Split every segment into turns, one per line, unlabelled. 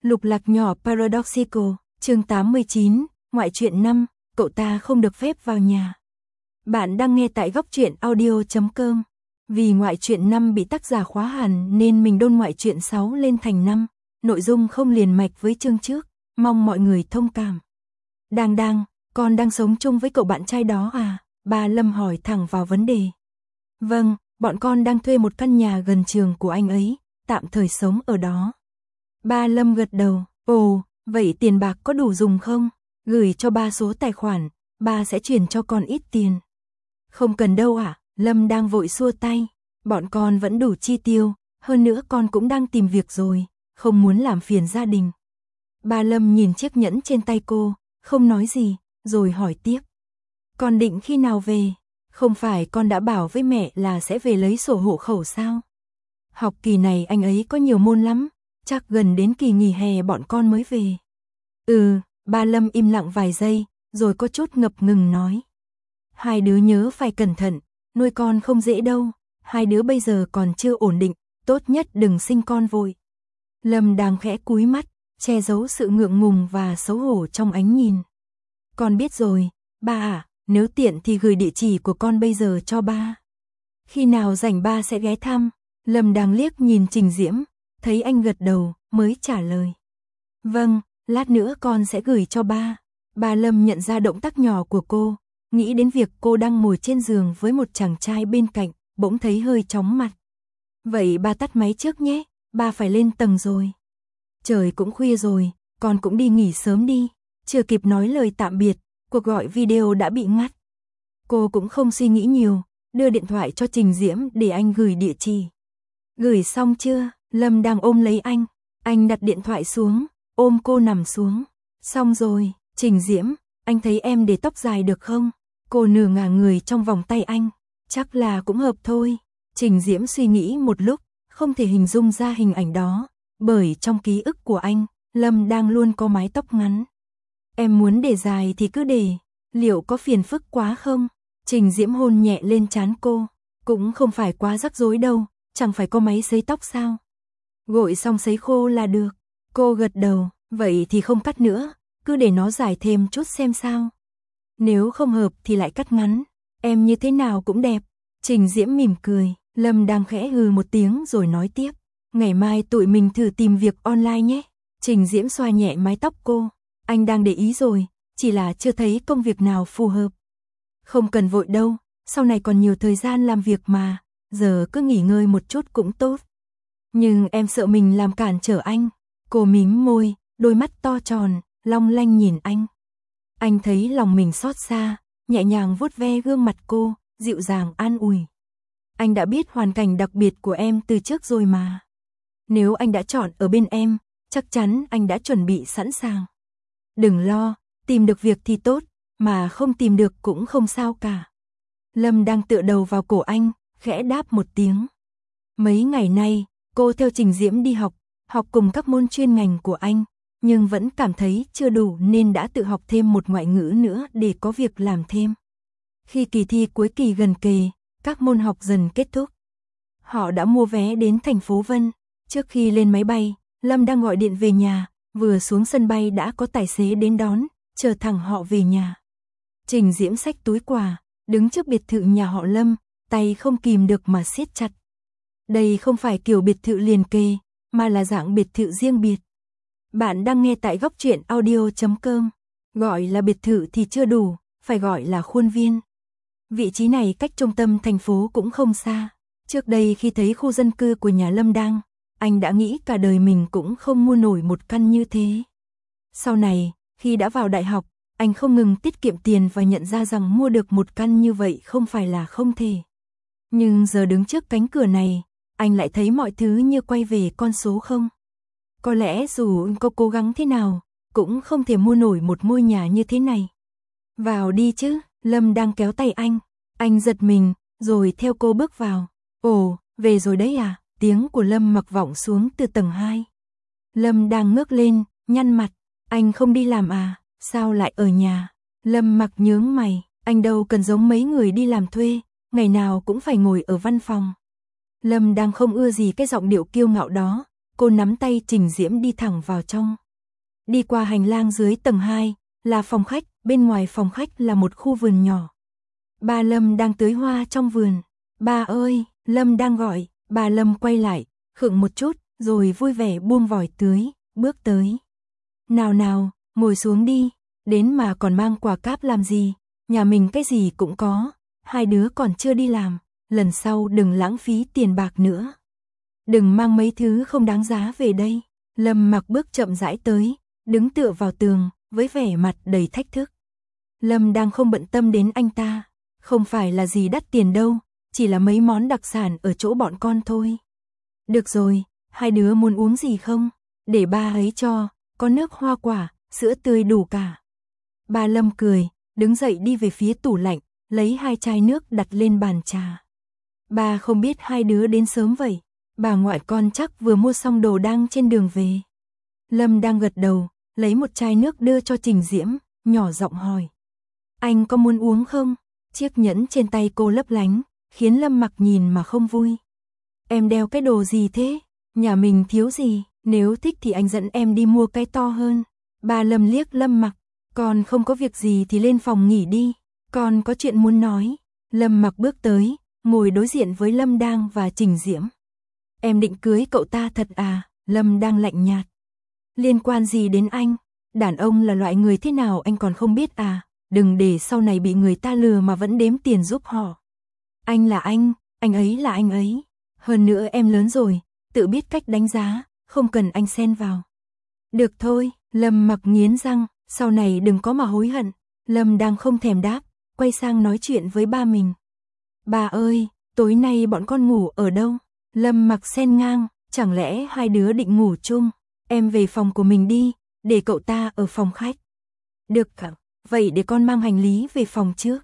Lục lạc nhỏ Paradoxical, chương 89, ngoại truyện 5, cậu ta không được phép vào nhà. Bạn đang nghe tại góc truyện audio.com. Vì ngoại truyện 5 bị tác giả khóa hẳn nên mình đôn ngoại truyện 6 lên thành 5, nội dung không liền mạch với chương trước, mong mọi người thông cảm. Con đang sống chung với cậu bạn trai đó à? Bà Lâm hỏi thẳng vào vấn đề. Vâng, bọn con đang thuê một căn nhà gần trường của anh ấy, tạm thời sống ở đó. Ba Lâm gật đầu. Ồ, vậy tiền bạc có đủ dùng không? Gửi cho ba số tài khoản, ba sẽ chuyển cho con ít tiền. Không cần đâu ạ, Lâm đang vội xua tay. Bọn con vẫn đủ chi tiêu, hơn nữa con cũng đang tìm việc rồi, không muốn làm phiền gia đình. Ba Lâm nhìn chiếc nhẫn trên tay cô, không nói gì, rồi hỏi tiếp. Con định khi nào về? Không phải con đã bảo với mẹ là sẽ về lấy sổ hộ khẩu sao? Học kỳ này anh ấy có nhiều môn lắm, chắc gần đến kỳ nghỉ hè bọn con mới về. Ba Lâm im lặng vài giây, rồi có chút ngập ngừng nói. Hai đứa nhớ phải cẩn thận, nuôi con không dễ đâu, hai đứa bây giờ còn chưa ổn định, tốt nhất đừng sinh con vội. Lâm đang khẽ cúi mắt, che giấu sự ngượng ngùng và xấu hổ trong ánh nhìn. Con biết rồi, ba à, nếu tiện thì gửi địa chỉ của con bây giờ cho ba. Khi nào rảnh ba sẽ ghé thăm. Lâm đang liếc nhìn Trình Diễm, thấy anh gật đầu, mới trả lời. Vâng, lát nữa con sẽ gửi cho ba. Ba Lâm nhận ra động tác nhỏ của cô, nghĩ đến việc cô đang ngồi trên giường với một chàng trai bên cạnh, bỗng thấy hơi chóng mặt. Vậy ba tắt máy trước nhé, ba phải lên tầng rồi. Trời cũng khuya rồi, con cũng đi nghỉ sớm đi. Chưa kịp nói lời tạm biệt, cuộc gọi video đã bị ngắt. Cô cũng không suy nghĩ nhiều, đưa điện thoại cho Trình Diễm để anh gửi địa chỉ. Gửi xong chưa? Lâm đang ôm lấy anh đặt điện thoại xuống, ôm cô nằm xuống. Xong rồi, Trình Diễm, anh thấy em để tóc dài được không? Cô nửa ngả người trong vòng tay anh, chắc là cũng hợp thôi. Trình Diễm suy nghĩ một lúc, không thể hình dung ra hình ảnh đó, bởi trong ký ức của anh, Lâm đang luôn có mái tóc ngắn. Em muốn để dài thì cứ để, liệu có phiền phức quá không? Trình Diễm hôn nhẹ lên trán cô, cũng không phải quá rắc rối đâu, chẳng phải có máy sấy tóc sao? Gội xong sấy khô là được. Cô gật đầu, vậy thì không cắt nữa, cứ để nó dài thêm chút xem sao. Nếu không hợp thì lại cắt ngắn, em như thế nào cũng đẹp. Trình Diễm mỉm cười, Lâm đang khẽ hừ một tiếng rồi nói tiếp. Ngày mai tụi mình thử tìm việc online nhé. Trình Diễm xoa nhẹ mái tóc cô, anh đang để ý rồi, chỉ là chưa thấy công việc nào phù hợp. Không cần vội đâu, sau này còn nhiều thời gian làm việc mà, giờ cứ nghỉ ngơi một chút cũng tốt. Nhưng em sợ mình làm cản trở anh. Cô mím môi, đôi mắt to tròn, long lanh nhìn anh. Anh thấy lòng mình xót xa, nhẹ nhàng vuốt ve gương mặt cô, dịu dàng an ủi. Anh đã biết hoàn cảnh đặc biệt của em từ trước rồi mà. Nếu anh đã chọn ở bên em, chắc chắn anh đã chuẩn bị sẵn sàng. Đừng lo, tìm được việc thì tốt, mà không tìm được cũng không sao cả. Lâm đang tựa đầu vào cổ anh, khẽ đáp một tiếng. Mấy ngày nay, cô theo Trình Diễm đi học cùng các môn chuyên ngành của anh, nhưng vẫn cảm thấy chưa đủ nên đã tự học thêm một ngoại ngữ nữa để có việc làm thêm. Khi kỳ thi cuối kỳ gần kề, các môn học dần kết thúc. Họ đã mua vé đến thành phố Vân. Trước khi lên máy bay, Lâm đang gọi điện về nhà, vừa xuống sân bay đã có tài xế đến đón, chờ thẳng họ về nhà. Trình Diễm xách túi quà, đứng trước biệt thự nhà họ Lâm, tay không kìm được mà siết chặt. Đây không phải kiểu biệt thự liền kề, mà là dạng biệt thự riêng biệt. Bạn đang nghe tại góc truyện audio.com. Gọi là biệt thự thì chưa đủ, phải gọi là khuôn viên. Vị trí này cách trung tâm thành phố cũng không xa. Trước đây khi thấy khu dân cư của nhà Lâm Đang, anh đã nghĩ cả đời mình cũng không mua nổi một căn như thế. Sau này, khi đã vào đại học, anh không ngừng tiết kiệm tiền và nhận ra rằng mua được một căn như vậy không phải là không thể. Nhưng giờ đứng trước cánh cửa này, anh lại thấy mọi thứ như quay về con số không. Có lẽ dù anh có cố gắng thế nào, cũng không thể mua nổi một ngôi nhà như thế này. Vào đi chứ, Lâm đang kéo tay anh giật mình, rồi theo cô bước vào. Ồ, về rồi đấy à? Tiếng của Lâm Mặc vọng xuống từ tầng 2. Lâm đang ngước lên, nhăn mặt. Anh không đi làm à? Sao lại ở nhà? Lâm Mặc nhướng mày. Anh đâu cần giống mấy người đi làm thuê, ngày nào cũng phải ngồi ở văn phòng. Lâm đang không ưa gì cái giọng điệu kiêu ngạo đó, cô nắm tay Trình Diễm đi thẳng vào trong. Đi qua hành lang dưới tầng 2, là phòng khách, bên ngoài phòng khách là một khu vườn nhỏ. Bà Lâm đang tưới hoa trong vườn. Bà ơi, Lâm đang gọi. Bà Lâm quay lại, khựng một chút, rồi vui vẻ buông vòi tưới, bước tới. Nào nào, ngồi xuống đi, đến mà còn mang quà cáp làm gì, nhà mình cái gì cũng có, hai đứa còn chưa đi làm, lần sau đừng lãng phí tiền bạc nữa. Đừng mang mấy thứ không đáng giá về đây. Lâm Mặc bước chậm rãi tới, đứng tựa vào tường, với vẻ mặt đầy thách thức. Lâm đang không bận tâm đến anh ta, không phải là gì đắt tiền đâu, chỉ là mấy món đặc sản ở chỗ bọn con thôi. Được rồi, hai đứa muốn uống gì không? Để ba ấy cho, có nước hoa quả, sữa tươi đủ cả. Bà Lâm cười, đứng dậy đi về phía tủ lạnh, lấy 2 chai nước đặt lên bàn trà. Bà không biết hai đứa đến sớm vậy, bà ngoại con chắc vừa mua xong đồ đang trên đường về. Lâm đang gật đầu, lấy một chai nước đưa cho Trình Diễm, nhỏ giọng hỏi. Anh có muốn uống không? Chiếc nhẫn trên tay cô lấp lánh, khiến Lâm Mặc nhìn mà không vui. Em đeo cái đồ gì thế? Nhà mình thiếu gì? Nếu thích thì anh dẫn em đi mua cái to hơn. Bà Lâm liếc Lâm Mặc, con không có việc gì thì lên phòng nghỉ đi, con có chuyện muốn nói. Lâm Mặc bước tới, ngồi đối diện với Lâm Đang và Trình Diễm. Em định cưới cậu ta thật à? Lâm Đang lạnh nhạt. Liên quan gì đến anh? Đàn ông là loại người thế nào anh còn không biết à? Đừng để sau này bị người ta lừa mà vẫn đếm tiền giúp họ. Anh là anh ấy là anh ấy. Hơn nữa em lớn rồi, tự biết cách đánh giá, không cần anh xen vào. Được thôi, Lâm Mặc nghiến răng, sau này đừng có mà hối hận. Lâm đang không thèm đáp, quay sang nói chuyện với ba mình. Bà ơi, tối nay bọn con ngủ ở đâu? Lâm Mặc xen ngang, chẳng lẽ hai đứa định ngủ chung? Em về phòng của mình đi, để cậu ta ở phòng khách. Được cả, vậy để con mang hành lý về phòng trước.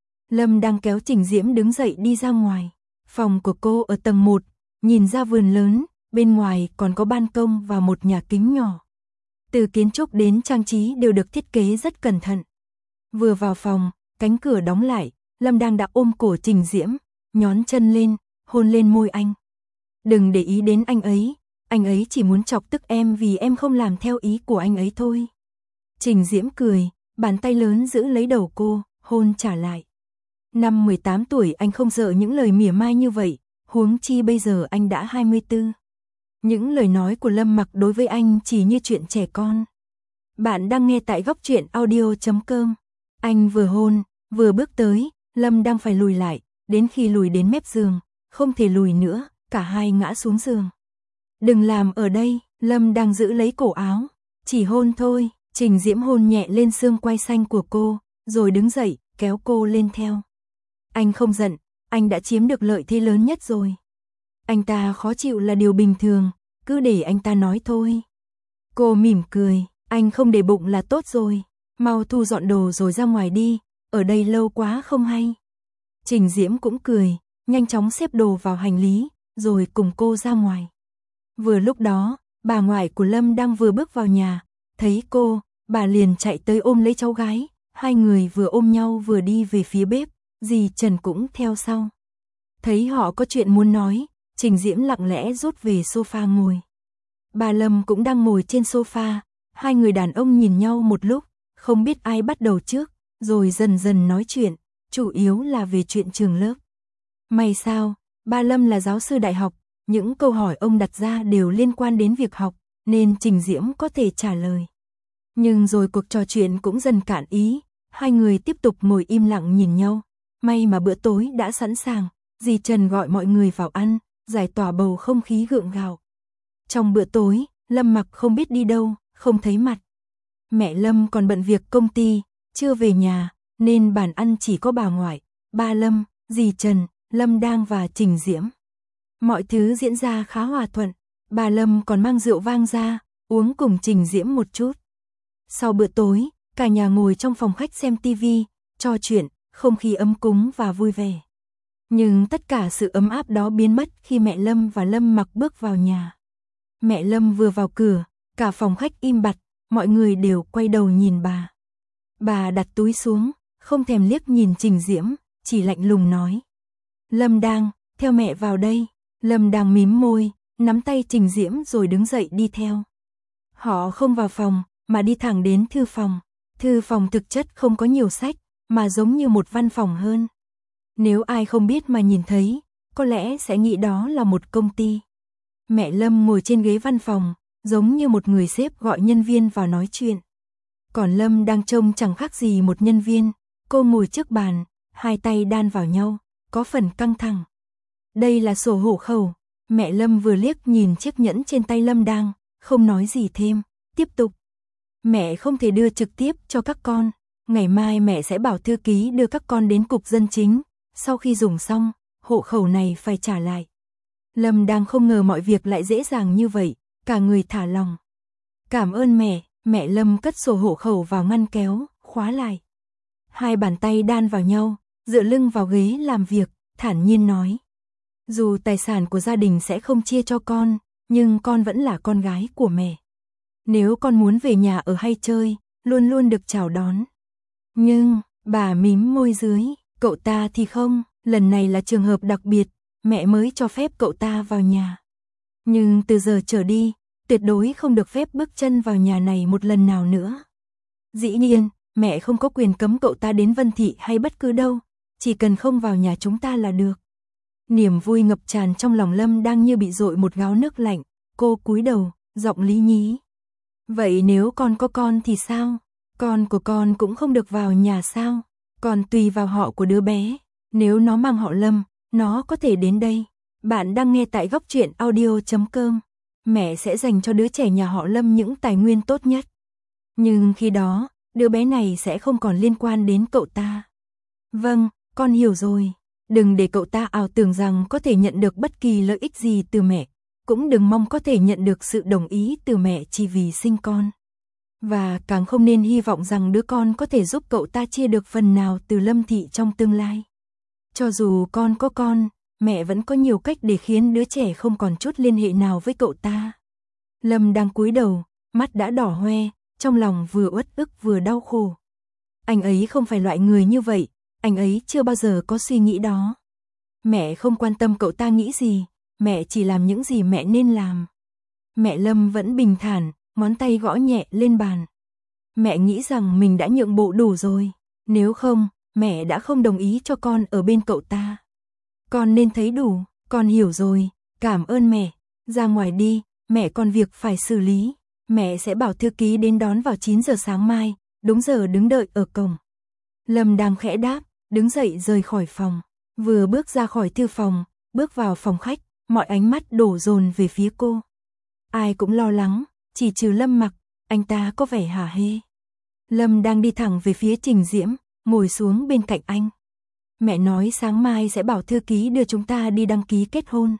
Lâm đang kéo Trình Diễm đứng dậy đi ra ngoài. Phòng của cô ở tầng 1, nhìn ra vườn lớn, bên ngoài còn có ban công và một nhà kính nhỏ. Từ kiến trúc đến trang trí đều được thiết kế rất cẩn thận. Vừa vào phòng, cánh cửa đóng lại, Lâm đang đã ôm cổ Trình Diễm, nhón chân lên, hôn lên môi anh. Đừng để ý đến anh ấy chỉ muốn chọc tức em vì em không làm theo ý của anh ấy thôi. Trình Diễm cười, bàn tay lớn giữ lấy đầu cô, hôn trả lại. Năm 18 tuổi anh không sợ những lời mỉa mai như vậy, huống chi bây giờ anh đã 24. Những lời nói của Lâm Mặc đối với anh chỉ như chuyện trẻ con. Bạn đang nghe tại Góc Truyện Audio.com. Anh vừa hôn, vừa bước tới, Lâm đang phải lùi lại, đến khi lùi đến mép giường, không thể lùi nữa, cả hai ngã xuống giường. Đừng làm ở đây, Lâm đang giữ lấy cổ áo, chỉ hôn thôi. Trình Diễm hôn nhẹ lên xương quai xanh của cô, rồi đứng dậy, kéo cô lên theo. Anh không giận, anh đã chiếm được lợi thế lớn nhất rồi. Anh ta khó chịu là điều bình thường, cứ để anh ta nói thôi. Cô mỉm cười, anh không để bụng là tốt rồi, mau thu dọn đồ rồi ra ngoài đi, ở đây lâu quá không hay. Trình Diễm cũng cười, nhanh chóng xếp đồ vào hành lý, rồi cùng cô ra ngoài. Vừa lúc đó, bà ngoại của Lâm đang vừa bước vào nhà, thấy cô, bà liền chạy tới ôm lấy cháu gái, hai người vừa ôm nhau vừa đi về phía bếp, dì Trần cũng theo sau. Thấy họ có chuyện muốn nói, Trình Diễm lặng lẽ rút về sofa ngồi. Bà Lâm cũng đang ngồi trên sofa, hai người đàn ông nhìn nhau một lúc, không biết ai bắt đầu trước, rồi dần dần nói chuyện, chủ yếu là về chuyện trường lớp. May sao, bà Lâm là giáo sư đại học, những câu hỏi ông đặt ra đều liên quan đến việc học, nên Trình Diễm có thể trả lời. Nhưng rồi cuộc trò chuyện cũng dần cạn ý, hai người tiếp tục ngồi im lặng nhìn nhau. May mà bữa tối đã sẵn sàng, dì Trần gọi mọi người vào ăn, giải tỏa bầu không khí gượng gạo. Trong bữa tối, Lâm Mặc không biết đi đâu, không thấy mặt. Mẹ Lâm còn bận việc công ty, chưa về nhà, nên bàn ăn chỉ có bà ngoại, ba Lâm, dì Trần, Lâm Đang và Trình Diễm. Mọi thứ diễn ra khá hòa thuận, bà Lâm còn mang rượu vang ra, uống cùng Trình Diễm một chút. Sau bữa tối, cả nhà ngồi trong phòng khách xem tivi, trò chuyện, không khí ấm cúng và vui vẻ. Nhưng tất cả sự ấm áp đó biến mất khi mẹ Lâm và Lâm Mặc bước vào nhà. Mẹ Lâm vừa vào cửa, cả phòng khách im bặt, mọi người đều quay đầu nhìn bà. Bà đặt túi xuống, không thèm liếc nhìn Trình Diễm, chỉ lạnh lùng nói. Lâm Đang, theo mẹ vào đây. Lâm Đang mím môi, nắm tay Trình Diễm rồi đứng dậy đi theo. Họ không vào phòng, mà đi thẳng đến thư phòng. Thư phòng thực chất không có nhiều sách, mà giống như một văn phòng hơn. Nếu ai không biết mà nhìn thấy, có lẽ sẽ nghĩ đó là một công ty. Mẹ Lâm ngồi trên ghế văn phòng, giống như một người sếp gọi nhân viên vào nói chuyện. Còn Lâm đang trông chẳng khác gì một nhân viên, cô ngồi trước bàn, hai tay đan vào nhau, có phần căng thẳng. Đây là sổ hộ khẩu, mẹ Lâm vừa liếc nhìn chiếc nhẫn trên tay Lâm đang, không nói gì thêm, tiếp tục. Mẹ không thể đưa trực tiếp cho các con, ngày mai mẹ sẽ bảo thư ký đưa các con đến cục dân chính, sau khi dùng xong, hộ khẩu này phải trả lại. Lâm đang không ngờ mọi việc lại dễ dàng như vậy, cả người thả lòng. Cảm ơn mẹ Lâm cất sổ hộ khẩu vào ngăn kéo, khóa lại. Hai bàn tay đan vào nhau, dựa lưng vào ghế làm việc, thản nhiên nói. Dù tài sản của gia đình sẽ không chia cho con, nhưng con vẫn là con gái của mẹ. Nếu con muốn về nhà ở hay chơi, luôn luôn được chào đón. Nhưng, bà mím môi dưới, cậu ta thì không, lần này là trường hợp đặc biệt, mẹ mới cho phép cậu ta vào nhà. Nhưng từ giờ trở đi, tuyệt đối không được phép bước chân vào nhà này một lần nào nữa. Dĩ nhiên, mẹ không có quyền cấm cậu ta đến Vân Thị hay bất cứ đâu, chỉ cần không vào nhà chúng ta là được. Niềm vui ngập tràn trong lòng Lâm đang như bị dội một gáo nước lạnh, cô cúi đầu, giọng lý nhí. Vậy nếu con có con thì sao? Con của con cũng không được vào nhà sao? Còn tùy vào họ của đứa bé, nếu nó mang họ Lâm, nó có thể đến đây. Bạn đang nghe tại góc truyện audio.com. Mẹ sẽ dành cho đứa trẻ nhà họ Lâm những tài nguyên tốt nhất. Nhưng khi đó, đứa bé này sẽ không còn liên quan đến cậu ta. Vâng, con hiểu rồi. Đừng để cậu ta ảo tưởng rằng có thể nhận được bất kỳ lợi ích gì từ mẹ. Cũng đừng mong có thể nhận được sự đồng ý từ mẹ chỉ vì sinh con. Và càng không nên hy vọng rằng đứa con có thể giúp cậu ta chia được phần nào từ Lâm Thị trong tương lai. Cho dù con có con, mẹ vẫn có nhiều cách để khiến đứa trẻ không còn chút liên hệ nào với cậu ta. Lâm đang cúi đầu, mắt đã đỏ hoe, trong lòng vừa uất ức vừa đau khổ. Anh ấy không phải loại người như vậy, anh ấy chưa bao giờ có suy nghĩ đó. Mẹ không quan tâm cậu ta nghĩ gì, mẹ chỉ làm những gì mẹ nên làm. Mẹ Lâm vẫn bình thản, ngón tay gõ nhẹ lên bàn. Mẹ nghĩ rằng mình đã nhượng bộ đủ rồi, nếu không, mẹ đã không đồng ý cho con ở bên cậu ta. Con nên thấy đủ, con hiểu rồi, cảm ơn mẹ. Ra ngoài đi, mẹ còn việc phải xử lý. Mẹ sẽ bảo thư ký đến đón vào 9 giờ sáng mai, đúng giờ đứng đợi ở cổng. Lâm đang khẽ đáp, đứng dậy rời khỏi phòng. Vừa bước ra khỏi thư phòng, bước vào phòng khách, mọi ánh mắt đổ dồn về phía cô. Ai cũng lo lắng, chỉ trừ Lâm Mặc, anh ta có vẻ hả hê. Lâm đang đi thẳng về phía Trình Diễm, ngồi xuống bên cạnh anh. Mẹ nói sáng mai sẽ bảo thư ký đưa chúng ta đi đăng ký kết hôn.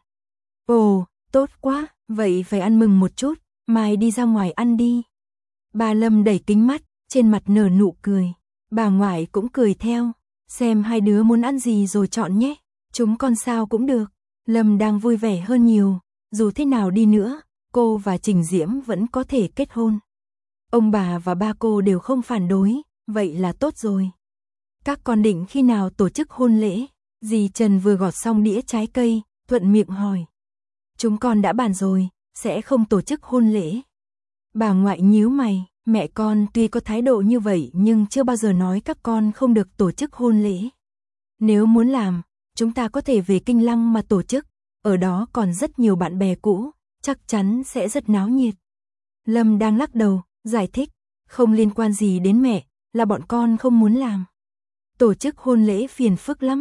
Ồ, tốt quá, vậy phải ăn mừng một chút, mai đi ra ngoài ăn đi. Bà Lâm đẩy kính mắt, trên mặt nở nụ cười. Bà ngoại cũng cười theo, xem hai đứa muốn ăn gì rồi chọn nhé, chúng con sao cũng được. Lâm đang vui vẻ hơn nhiều, dù thế nào đi nữa, cô và Trình Diễm vẫn có thể kết hôn. Ông bà và ba cô đều không phản đối, vậy là tốt rồi. Các con định khi nào tổ chức hôn lễ? Dì Trần vừa gọt xong đĩa trái cây, thuận miệng hỏi. Chúng con đã bàn rồi, sẽ không tổ chức hôn lễ. Bà ngoại nhíu mày, mẹ con tuy có thái độ như vậy nhưng chưa bao giờ nói các con không được tổ chức hôn lễ. Nếu muốn làm, chúng ta có thể về Kinh Lăng mà tổ chức, ở đó còn rất nhiều bạn bè cũ, chắc chắn sẽ rất náo nhiệt. Lâm đang lắc đầu, giải thích, không liên quan gì đến mẹ, là bọn con không muốn làm. Tổ chức hôn lễ phiền phức lắm.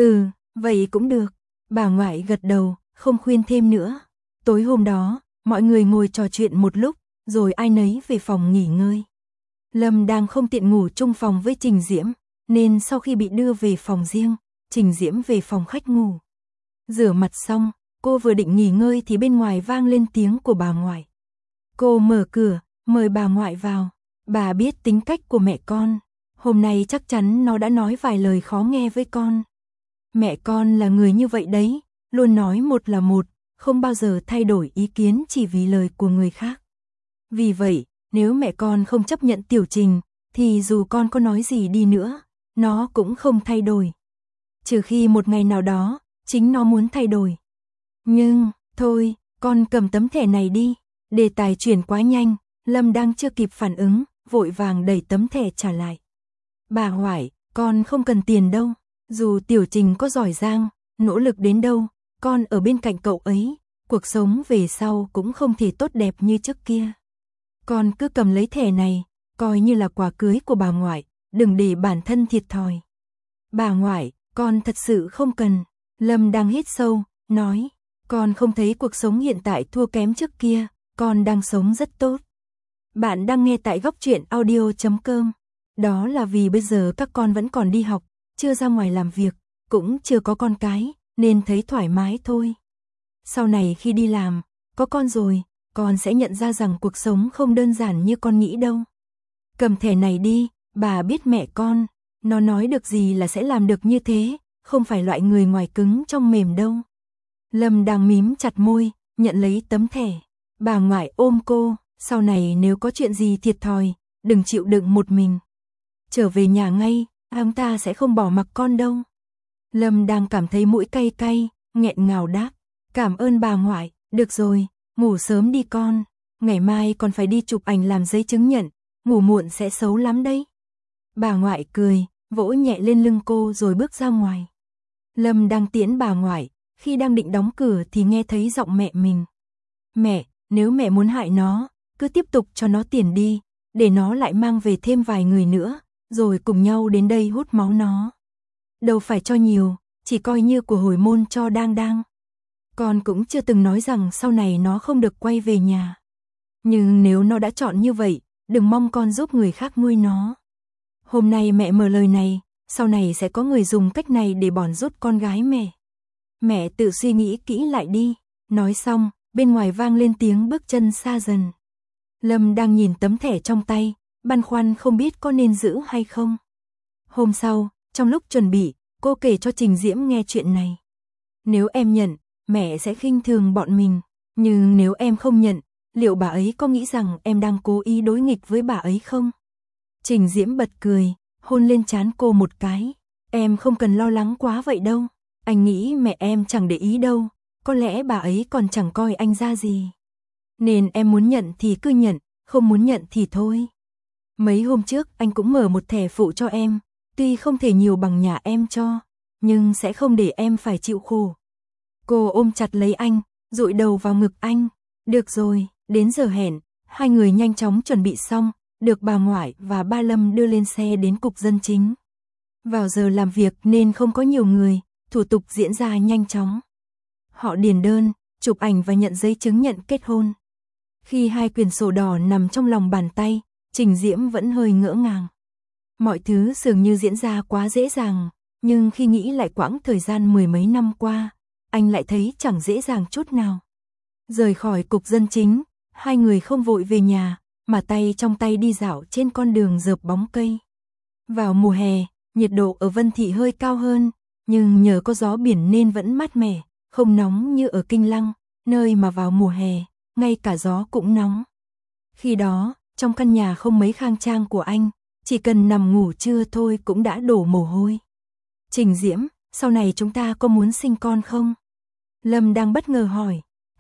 Vậy cũng được. Bà ngoại gật đầu, không khuyên thêm nữa. Tối hôm đó, mọi người ngồi trò chuyện một lúc, rồi ai nấy về phòng nghỉ ngơi. Lâm đang không tiện ngủ chung phòng với Trình Diễm, nên sau khi bị đưa về phòng riêng, Trình Diễm về phòng khách ngủ. Rửa mặt xong, cô vừa định nghỉ ngơi thì bên ngoài vang lên tiếng của bà ngoại. Cô mở cửa, mời bà ngoại vào. Bà biết tính cách của mẹ con. Hôm nay chắc chắn nó đã nói vài lời khó nghe với con. Mẹ con là người như vậy đấy, luôn nói một là một, không bao giờ thay đổi ý kiến chỉ vì lời của người khác. Vì vậy, nếu mẹ con không chấp nhận Tiểu Trình, thì dù con có nói gì đi nữa, nó cũng không thay đổi. Trừ khi một ngày nào đó, chính nó muốn thay đổi. Nhưng, thôi, con cầm tấm thẻ này đi. Đề tài chuyển quá nhanh, Lâm đang chưa kịp phản ứng, vội vàng đẩy tấm thẻ trả lại. Bà ngoại, con không cần tiền đâu. Dù Tiểu Trình có giỏi giang, nỗ lực đến đâu, con ở bên cạnh cậu ấy, cuộc sống về sau cũng không thể tốt đẹp như trước kia. Con cứ cầm lấy thẻ này, coi như là quà cưới của bà ngoại, đừng để bản thân thiệt thòi. Bà ngoại, con thật sự không cần. Lâm đang hít sâu, nói, con không thấy cuộc sống hiện tại thua kém trước kia, con đang sống rất tốt. Bạn đang nghe tại Góc Truyện Audio.com. Đó là vì bây giờ các con vẫn còn đi học, chưa ra ngoài làm việc, cũng chưa có con cái, nên thấy thoải mái thôi. Sau này khi đi làm, có con rồi, con sẽ nhận ra rằng cuộc sống không đơn giản như con nghĩ đâu. Cầm thẻ này đi, bà biết mẹ con, nó nói được gì là sẽ làm được như thế, không phải loại người ngoài cứng trong mềm đâu. Lâm đang mím chặt môi, nhận lấy tấm thẻ. Bà ngoại ôm cô, sau này nếu có chuyện gì thiệt thòi, đừng chịu đựng một mình. Trở về nhà ngay, ông ta sẽ không bỏ mặc con đâu. Lâm đang cảm thấy mũi cay cay, nghẹn ngào đáp. Cảm ơn bà ngoại, được rồi, ngủ sớm đi con. Ngày mai còn phải đi chụp ảnh làm giấy chứng nhận, ngủ muộn sẽ xấu lắm đấy. Bà ngoại cười, vỗ nhẹ lên lưng cô rồi bước ra ngoài. Lâm đang tiễn bà ngoại, khi đang định đóng cửa thì nghe thấy giọng mẹ mình. Mẹ, nếu mẹ muốn hại nó, cứ tiếp tục cho nó tiền đi, để nó lại mang về thêm vài người nữa, rồi cùng nhau đến đây hút máu nó. Đâu phải cho nhiều, chỉ coi như của hồi môn cho đang. Con cũng chưa từng nói rằng sau này nó không được quay về nhà. Nhưng nếu nó đã chọn như vậy, đừng mong con giúp người khác nuôi nó. Hôm nay mẹ mở lời này, sau này sẽ có người dùng cách này để bòn rút con gái mẹ. Mẹ tự suy nghĩ kỹ lại đi. Nói xong, bên ngoài vang lên tiếng bước chân xa dần. Lâm đang nhìn tấm thẻ trong tay, băn khoăn không biết có nên giữ hay không. Hôm sau, trong lúc chuẩn bị, cô kể cho Trình Diễm nghe chuyện này. Nếu em nhận, mẹ sẽ khinh thường bọn mình. Nhưng nếu em không nhận, liệu bà ấy có nghĩ rằng em đang cố ý đối nghịch với bà ấy không? Trình Diễm bật cười, hôn lên trán cô một cái. Em không cần lo lắng quá vậy đâu. Anh nghĩ mẹ em chẳng để ý đâu. Có lẽ bà ấy còn chẳng coi anh ra gì. Nên em muốn nhận thì cứ nhận, không muốn nhận thì thôi. Mấy hôm trước anh cũng mở một thẻ phụ cho em. Tuy không thể nhiều bằng nhà em cho, nhưng sẽ không để em phải chịu khổ. Cô ôm chặt lấy anh, dụi đầu vào ngực anh. Được rồi, đến giờ hẹn, hai người nhanh chóng chuẩn bị xong, được bà ngoại và ba Lâm đưa lên xe đến cục dân chính. Vào giờ làm việc nên không có nhiều người, thủ tục diễn ra nhanh chóng. Họ điền đơn, chụp ảnh và nhận giấy chứng nhận kết hôn. Khi hai quyển sổ đỏ nằm trong lòng bàn tay, Trình Diễm vẫn hơi ngỡ ngàng. Mọi thứ dường như diễn ra quá dễ dàng, nhưng khi nghĩ lại quãng thời gian mười mấy năm qua, anh lại thấy chẳng dễ dàng chút nào. Rời khỏi cục dân chính, hai người không vội về nhà, mà tay trong tay đi dạo trên con đường rợp bóng cây. Vào mùa hè, nhiệt độ ở Vân Thị hơi cao hơn, nhưng nhờ có gió biển nên vẫn mát mẻ, không nóng như ở Kinh Lăng, nơi mà vào mùa hè, ngay cả gió cũng nóng. Khi đó, trong căn nhà không mấy khang trang của anh, chỉ cần nằm ngủ trưa thôi cũng đã đổ mồ hôi. Trình Diễm, sau này chúng ta có muốn sinh con không? Lâm đang bất ngờ hỏi.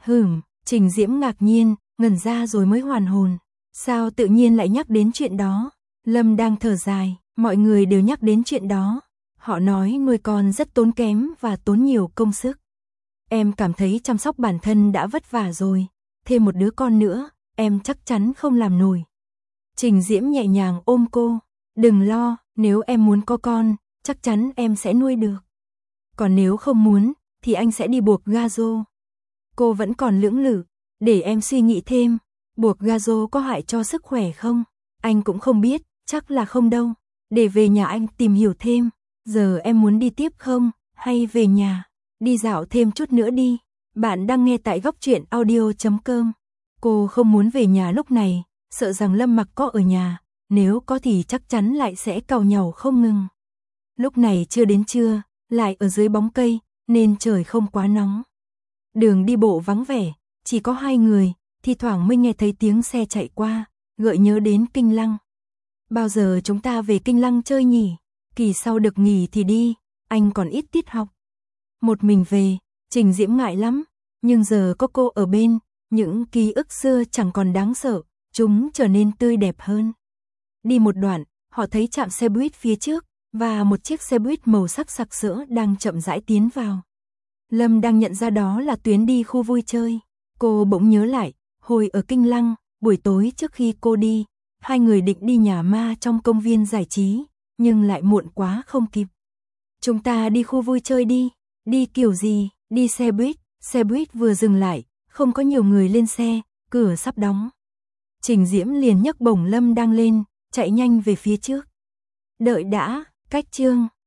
Trình Diễm ngạc nhiên, ngẩn ra rồi mới hoàn hồn. Sao tự nhiên lại nhắc đến chuyện đó? Lâm đang thở dài, mọi người đều nhắc đến chuyện đó. Họ nói nuôi con rất tốn kém và tốn nhiều công sức. Em cảm thấy chăm sóc bản thân đã vất vả rồi, thêm một đứa con nữa, em chắc chắn không làm nổi. Trình Diễm nhẹ nhàng ôm cô, đừng lo, nếu em muốn có con, chắc chắn em sẽ nuôi được. Còn nếu không muốn, thì anh sẽ đi buộc ga-rô. Cô vẫn còn lưỡng lự, để em suy nghĩ thêm, buộc ga-rô có hại cho sức khỏe không? Anh cũng không biết, chắc là không đâu, để về nhà anh tìm hiểu thêm. Giờ em muốn đi tiếp không, hay về nhà, đi dạo thêm chút nữa đi. Bạn đang nghe tại Góc Truyện Audio.com. Cô không muốn về nhà lúc này, sợ rằng Lâm Mặc có ở nhà, nếu có thì chắc chắn lại sẽ càu nhàu không ngừng. Lúc này chưa đến trưa, lại ở dưới bóng cây, nên trời không quá nóng. Đường đi bộ vắng vẻ, chỉ có hai người, thi thoảng mới nghe thấy tiếng xe chạy qua, gợi nhớ đến Kinh Lăng. Bao giờ chúng ta về Kinh Lăng chơi nhỉ? Kỳ sau được nghỉ thì đi, anh còn ít tiết học. Một mình về, Trình Diễm ngại lắm, Nhưng giờ có cô ở bên, những ký ức xưa chẳng còn đáng sợ, chúng trở nên tươi đẹp hơn. Đi một đoạn, họ thấy trạm xe buýt phía trước, và một chiếc xe buýt màu sắc sặc sỡ đang chậm rãi tiến vào. Lâm đang nhận ra đó là tuyến đi khu vui chơi. Cô bỗng nhớ lại, hồi ở Kinh Lăng, buổi tối trước khi cô đi, hai người định đi nhà ma trong công viên giải trí, nhưng lại muộn quá không kịp. Chúng ta đi khu vui chơi đi, đi kiểu gì, đi xe buýt vừa dừng lại, không có nhiều người lên xe, cửa sắp đóng. Trình Diễm liền nhấc bổng Lâm đang lên, chạy nhanh về phía trước. Đợi đã, cách chương.